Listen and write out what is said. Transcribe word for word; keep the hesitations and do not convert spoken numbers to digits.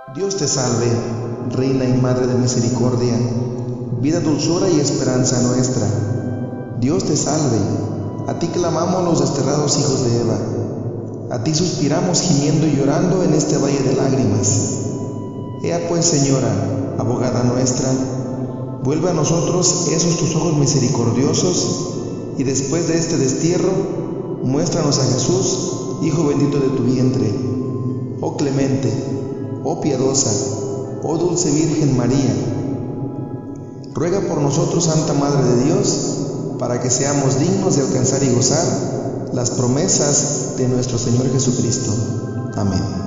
Dios te salve, Reina y Madre de Misericordia, vida, dulzura y esperanza nuestra. Dios te salve, a ti clamamos los desterrados hijos de Eva, a ti suspiramos gimiendo y llorando en este valle de lágrimas. Ea pues, Señora, abogada nuestra, vuelve a nosotros esos tus ojos misericordiosos, y después de este destierro, muéstranos a Jesús, Hijo bendito de tu vientre. Oh clemente, oh piadosa, oh dulce Virgen María, ruega por nosotros, Santa Madre de Dios, para que seamos dignos de alcanzar y gozar las promesas de nuestro Señor Jesucristo. Amén.